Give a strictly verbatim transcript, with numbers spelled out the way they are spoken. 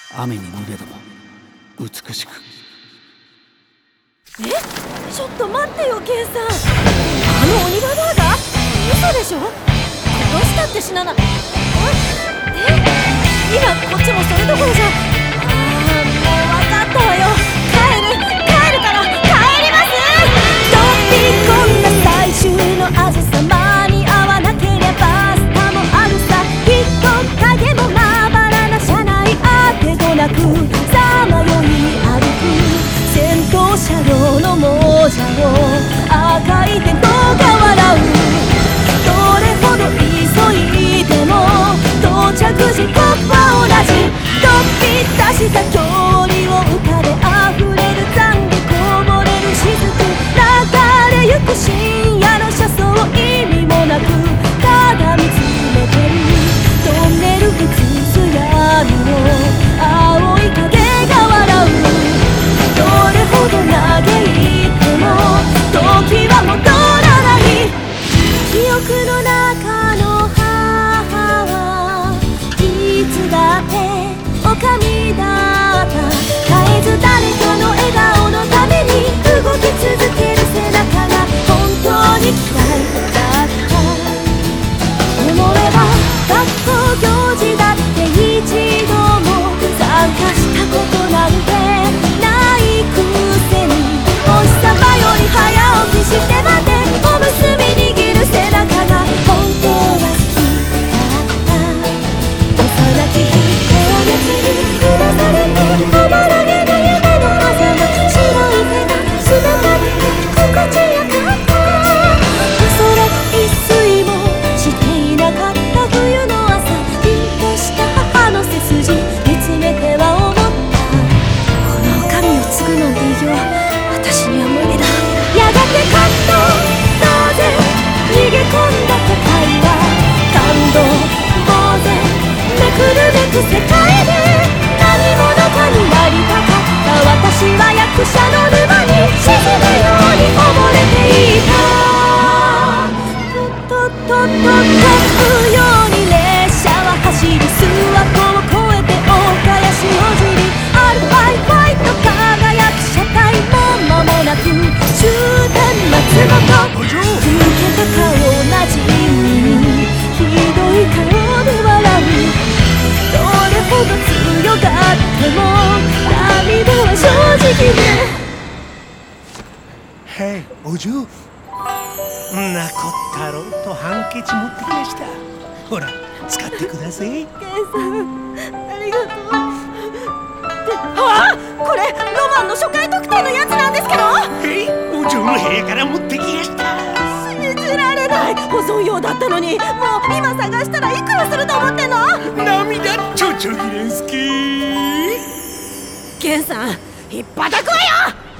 雨に濡れども美しく。 え、ちょっと待ってよケンさん、あの鬼ババアが嘘でしょ。殺したって死なない。え、今こっちもそれどころじゃ。ああ、もう分かったわよ。帰る帰るから帰ります。飛び込んだ最終のあずさまに会わなけりゃバスタもあるさ。人影もまばらな車内あてどなくさまよい歩く先頭車両の亡者を赤いテントが笑う。どれほど急いでも到着時刻は同じ。飛び出した距離を浮かべ溢れる残儀こぼれる雫流れゆく深夜の車窓意味もなくただ見つめてる。トンネル映す闇を青い影が笑う。どれほど嘆いても時は戻らない。記憶の中の母はいつだって狼だった。絶えず誰かの笑顔のために動き続ける背中が本当に嫌いだった。思えば学校行事だって一度も参加したことなんてないくせにお日様より早起きしてまでおむすび握る背中が本当は好きだった。幼き日高熱に下されておぼろげな夢の狭間白い手が姿って心地よかった。おそらく一睡もしていなかった冬の朝凛とした母の背筋見つめては思った。この狼を継ぐなんて偉業私には無理だ。やがてカッと当然逃げ込んだ世界は感動呆然めくるめく世界で何者かになりたかった私は役者の沼に沈むように溺れていた。とっとっとっと飛ぶように列車は走り諏訪湖を越えて岡谷市をじりアルファイファイと輝く車体も間もなく終点松本。老けた顔なじみにひどい顔で笑う。どれほど強がっても涙は正直ね。 へい、お嬢。なこったろうとハンケチ持ってきました。ほら、使ってください。 ケンさんありがとう。ってああ、これロマンの初回特典のやつなんですけど。 へい、お嬢の部屋から持ってきました。 信じられない。保存用だったのにもう今探したらいくらすると思ってんの。 涙ちょちょぎれんすき。 ケンさんひっぱたくわよ。